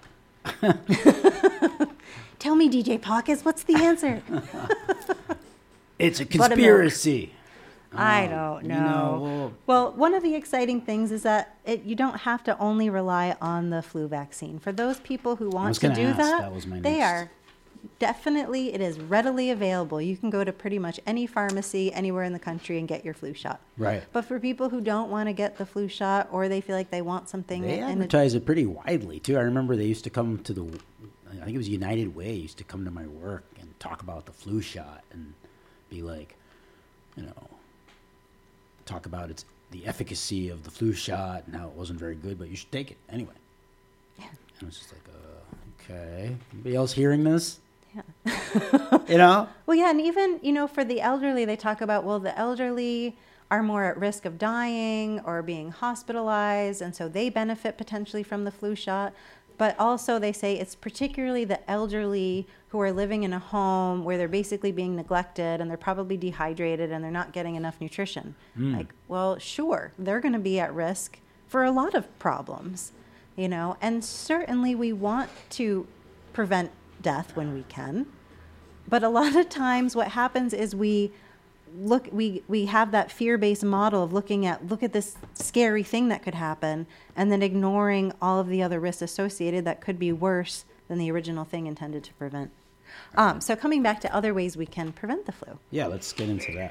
Tell me, D J Pockets, what's the answer? It's a Buttermilk. conspiracy. I Um, don't you know. know, well- Well, one of the exciting things is that it, you don't have to only rely on the flu vaccine. For those people who want was to gonna do ask, that, that was my they next. are definitely, it is readily available. You can go to pretty much any pharmacy anywhere in the country and get your flu shot. Right. But for people who don't want to get the flu shot, or they feel like they want something, They in a- advertise it pretty widely too. I remember they used to come to the, I think it was United Way, used to come to my work and talk about the flu shot and be like, you know, talk about its the efficacy of the flu shot and how it wasn't very good, but you should take it anyway. Yeah. And I was just like, uh, okay. Anybody else hearing this? Yeah. You know? Well, yeah, and even, you know, for the elderly, they talk about, well, the elderly are more at risk of dying or being hospitalized, and so they benefit potentially from the flu shot. But also they say it's particularly the elderly who are living in a home where they're basically being neglected and they're probably dehydrated and they're not getting enough nutrition. Mm. Like, well, sure, they're going to be at risk for a lot of problems, you know, and certainly we want to prevent death when we can. But a lot of times what happens is we look, we, we have that fear-based model of looking at, look at this scary thing that could happen, and then ignoring all of the other risks associated that could be worse than the original thing intended to prevent. Um, so coming back to other ways we can prevent the flu. Yeah, let's get into that.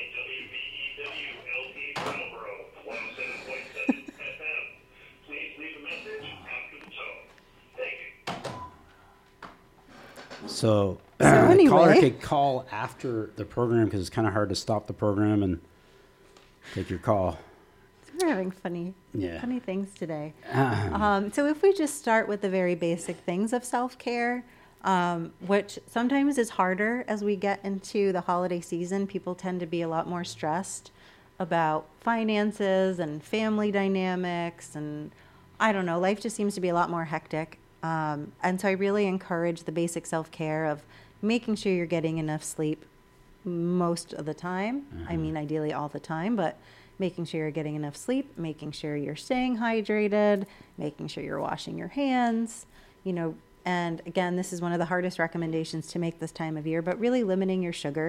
So, So the anyway. caller could call after the program because it's kind of hard to stop the program and take your call. We're having funny, Yeah. funny things today. Um, Um, so if we just start with the very basic things of self-care, um, which sometimes is harder as we get into the holiday season, people tend to be a lot more stressed about finances and family dynamics, and I don't know, life just seems to be a lot more hectic. Um, and so I really encourage the basic self-care of making sure you're getting enough sleep most of the time. I mean, ideally all the time, but making sure you're getting enough sleep, making sure you're staying hydrated, making sure you're washing your hands, you know, and again, this is one of the hardest recommendations to make this time of year, but really limiting your sugar.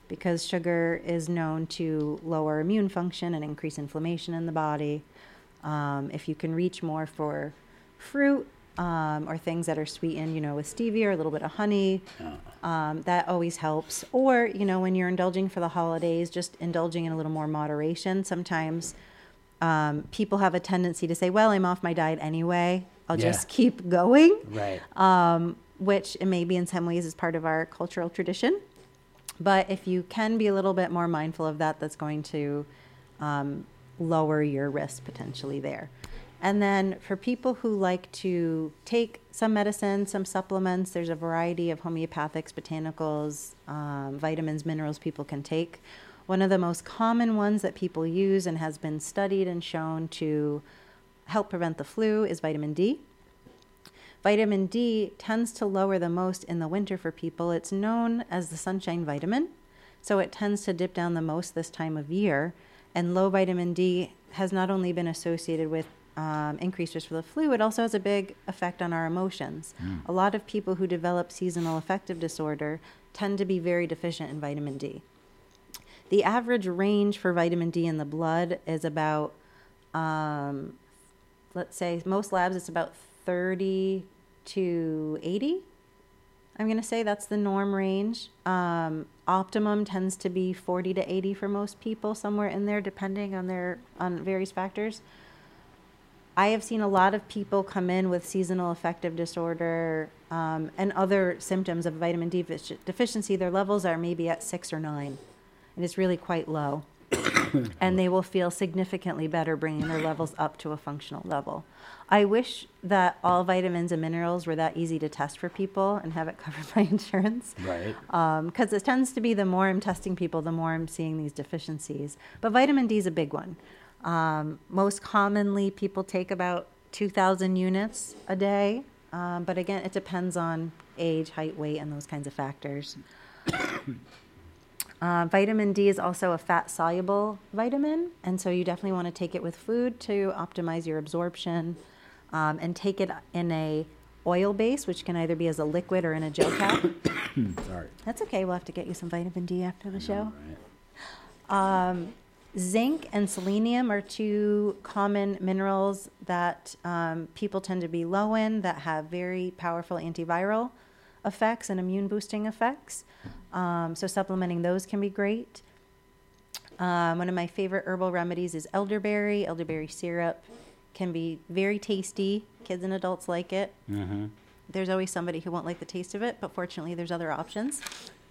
because sugar is known to lower immune function and increase inflammation in the body. Um, if you can reach more for fruit um, or things that are sweetened, you know, with stevia or a little bit of honey, um, that always helps. Or, you know, when you're indulging for the holidays, just indulging in a little more moderation. Sometimes um, people have a tendency to say, well, I'm off my diet anyway. I'll Yeah. just keep going. Right. Um, which maybe in some ways is part of our cultural tradition. But if you can be a little bit more mindful of that, that's going to um, lower your risk potentially there. And then for people who like to take some medicine, some supplements, there's a variety of homeopathics, botanicals, um, vitamins, minerals people can take. One of the most common ones that people use and has been studied and shown to help prevent the flu is vitamin D. Vitamin D tends to lower the most in the winter for people. It's known as the sunshine vitamin, so it tends to dip down the most this time of year. And low vitamin D has not only been associated with um, increased risk for the flu, it also has a big effect on our emotions. Mm. A lot of people who develop seasonal affective disorder tend to be very deficient in vitamin D. The average range for vitamin D in the blood is about, um, let's say, most labs it's about thirty to eighty. I'm going to say that's the norm range. Um, optimum tends to be forty to eighty for most people, somewhere in there, depending on their on various factors. I have seen a lot of people come in with seasonal affective disorder um, and other symptoms of vitamin D deficiency. Their levels are maybe at six or nine, and it's really quite low. And they will feel significantly better bringing their levels up to a functional level. I wish that all vitamins and minerals were that easy to test for people and have it covered by insurance. Right. Because um, it tends to be the more I'm testing people, the more I'm seeing these deficiencies. But vitamin D is a big one. Um, most commonly, people take about two thousand units a day. Um, but again, it depends on age, height, weight, and those kinds of factors. Uh, vitamin D is also a fat-soluble vitamin, and so you definitely want to take it with food to optimize your absorption, um, and take it in a oil base, which can either be as a liquid or in a gel cap. Sorry. That's okay. We'll have to get you some vitamin D after the show. All right. Um, zinc and selenium are two common minerals that um, people tend to be low in that have very powerful antiviral effects and immune boosting effects. Um, so supplementing those can be great. Um, one of my favorite herbal remedies is elderberry. Elderberry syrup can be very tasty. Kids and adults like it. Mm-hmm. There's always somebody who won't like the taste of it, but fortunately there's other options.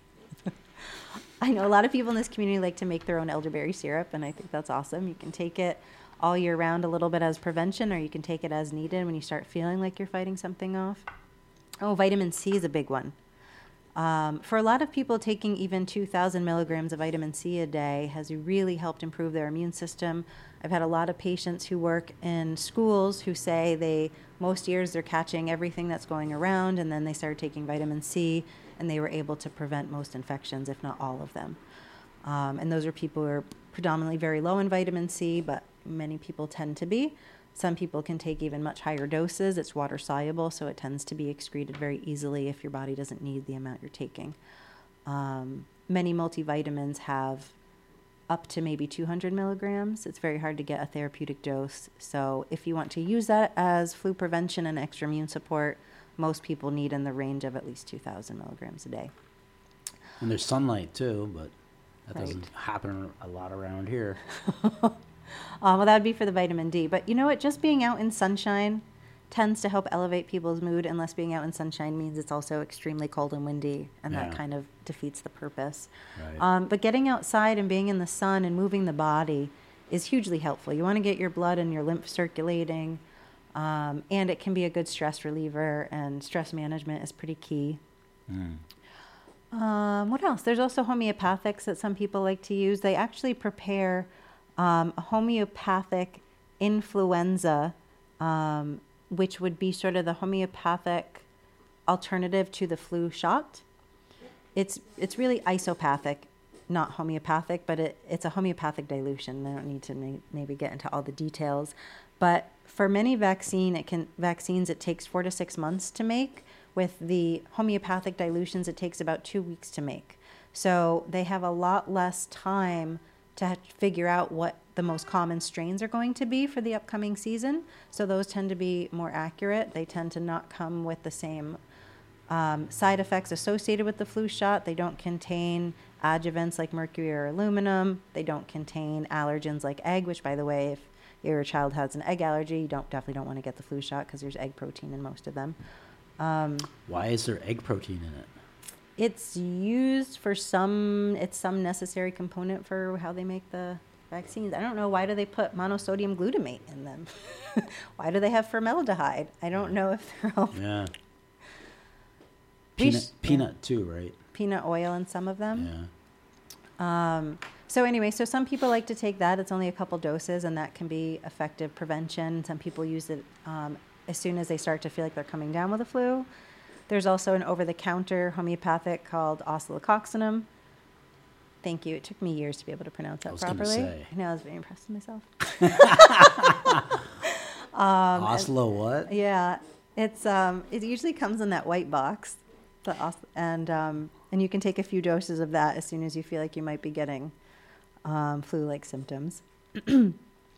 I know a lot of people in this community like to make their own elderberry syrup, and I think that's awesome. You can take it all year round a little bit as prevention, or you can take it as needed when you start feeling like you're fighting something off. Oh, vitamin C is a big one. Um, for a lot of people, taking even two thousand milligrams of vitamin C a day has really helped improve their immune system. I've had a lot of patients who work in schools who say they, most years they're catching everything that's going around, and then they started taking vitamin C, and they were able to prevent most infections, if not all of them. Um, and those are people who are predominantly very low in vitamin C, but many people tend to be. Some people can take even much higher doses. It's water soluble, so it tends to be excreted very easily if your body doesn't need the amount you're taking. Um, many multivitamins have up to maybe two hundred milligrams. It's very hard to get a therapeutic dose. So if you want to use that as flu prevention and extra immune support, most people need in the range of at least two thousand milligrams a day. And there's sunlight too, but that Right. doesn't happen a lot around here. Um, well, that would be for the vitamin D. But you know what? Just being out in sunshine tends to help elevate people's mood, unless being out in sunshine means it's also extremely cold and windy, and Yeah. that kind of defeats the purpose. Right. Um, but getting outside and being in the sun and moving the body is hugely helpful. You want to get your blood and your lymph circulating, um, and it can be a good stress reliever, and stress management is pretty key. Mm. Um, what else? There's also homeopathics that some people like to use. They actually prepare um, a homeopathic influenza, um, which would be sort of the homeopathic alternative to the flu shot. It's it's really isopathic, not homeopathic, but it, it's a homeopathic dilution. I don't need to may, maybe get into all the details. But for many vaccine, it can vaccines, it takes four to six months to make. With the homeopathic dilutions, it takes about two weeks to make. So they have a lot less time to figure out what the most common strains are going to be for the upcoming season. So those tend to be more accurate. They tend to not come with the same um, side effects associated with the flu shot. They don't contain adjuvants like mercury or aluminum. They don't contain allergens like egg, which, by the way, if your child has an egg allergy, you don't definitely don't want to get the flu shot because there's egg protein in most of them. Um, Why is there egg protein in it? It's used for some, it's some necessary component for how they make the vaccines. I don't know, why do they put monosodium glutamate in them? Why do they have formaldehyde? I don't know if they're all... Yeah. We Peanut, sh- peanut yeah. too, right? Peanut oil in some of them. Yeah. Um, so anyway, so some people like to take that. It's only a couple doses, and that can be effective prevention. Some people use it um, as soon as they start to feel like they're coming down with the flu. There's also an over-the-counter homeopathic called oscillococcinum. Thank you. It took me years to be able to pronounce that I was gonna properly. say. I know, I was very impressed with myself. Um, Oslo what? Yeah, it's um, it usually comes in that white box, the os- and um, and you can take a few doses of that as soon as you feel like you might be getting um, flu-like symptoms. And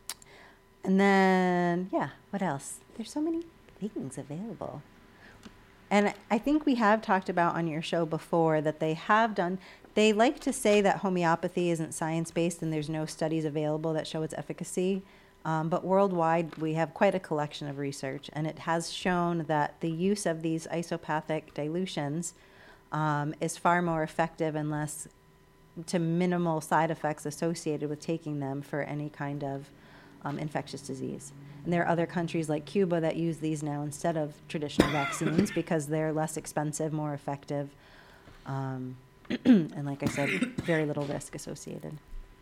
then, yeah, what else? There's so many things available. And I think we have talked about on your show before that they have done, they like to say that homeopathy isn't science-based and there's no studies available that show its efficacy. Um, but worldwide, we have quite a collection of research, and it has shown that the use of these isopathic dilutions um, is far more effective and less to minimal side effects associated with taking them for any kind of um, infectious disease. And there are other countries like Cuba that use these now instead of traditional vaccines because they're less expensive, more effective, um, and like I said, very little risk associated.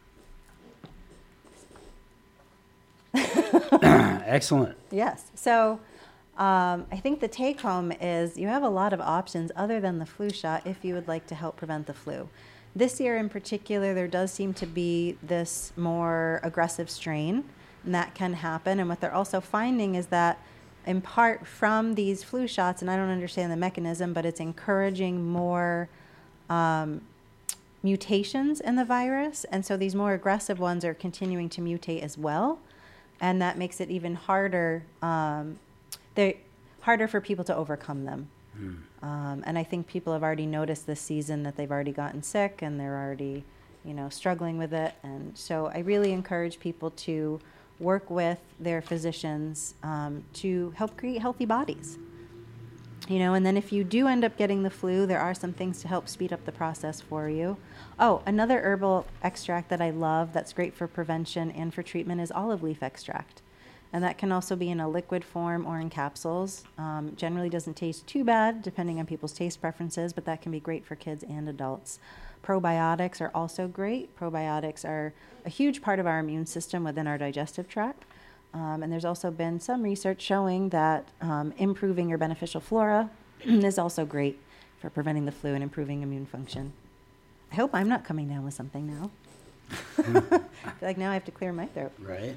Excellent. Yes. So um, I think the take home is you have a lot of options other than the flu shot if you would like to help prevent the flu. This year in particular, there does seem to be this more aggressive strain, and that can happen. And what they're also finding is that in part from these flu shots, and I don't understand the mechanism, but it's encouraging more um, mutations in the virus. And so these more aggressive ones are continuing to mutate as well. And that makes it even harder, um, they're harder for people to overcome them. Mm. Um, and I think people have already noticed this season that they've already gotten sick and they're already, you know, struggling with it. And so I really encourage people to work with their physicians um, to help create healthy bodies. You know, and then if you do end up getting the flu, there are some things to help speed up the process for you. Oh, another herbal extract that I love that's great for prevention and for treatment is olive leaf extract. And that can also be in a liquid form or in capsules. Um, generally doesn't taste too bad, depending on people's taste preferences, but that can be great for kids and adults. Probiotics are also great. Probiotics are a huge part of our immune system within our digestive tract. Um, and there's also been some research showing that um, improving your beneficial flora is also great for preventing the flu and improving immune function. I hope I'm not coming down with something now. I feel like now I have to clear my throat. Right.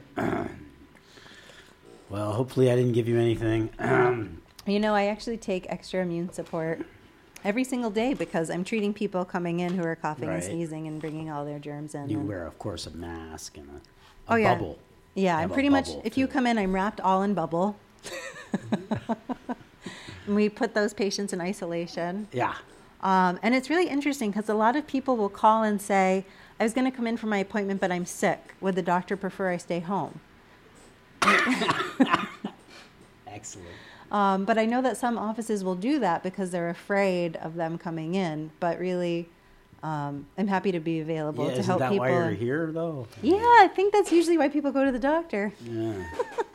Well, hopefully I didn't give you anything. You know, I actually take extra immune support every single day because I'm treating people coming in who are coughing Right. and sneezing and bringing all their germs in. You and wear, of course, a mask and a, a Oh, yeah. bubble. Yeah, You I'm have a pretty much, bubble, if you too. come in, I'm wrapped all in bubble. And we put those patients in isolation. Yeah. Um, and it's really interesting because a lot of people will call and say, I was going to come in for my appointment, but I'm sick. Would the doctor prefer I stay home? Excellent. Um, but I know that some offices will do that because they're afraid of them coming in. But really, um, I'm happy to be available Yeah, to isn't help that people. why you're here, though? Yeah, I think that's usually why people go to the doctor. Yeah.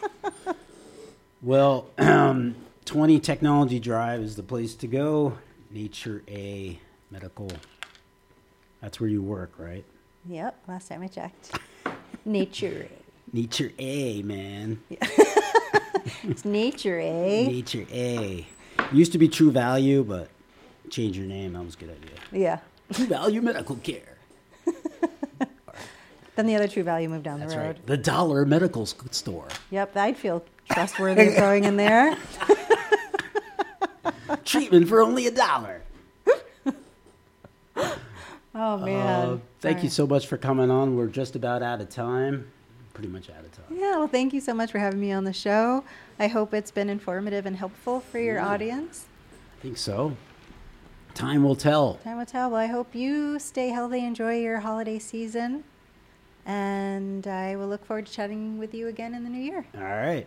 Well, um, twenty Technology Drive is the place to go. Nature A Medical. That's where you work, right? Yep, last time I checked. Nature. Nature A, man. It's Nature, eh? Nature A. Used to be True Value, but change your name. That was a good idea. Yeah. True Value Medical Care. Then the other True Value moved down That's the road. right. The Dollar Medical s- Store. Yep, I'd feel trustworthy of going in there. Treatment for only a dollar. Oh, man. Uh, thank Sorry. you so much for coming on. We're just about out of time. Pretty much out of time. Yeah, well, thank you so much for having me on the show. I hope it's been informative and helpful for your Yeah. audience. I think so. Time will tell. Time will tell. Well, I hope you stay healthy, enjoy your holiday season, and I will look forward to chatting with you again in the new year. All right.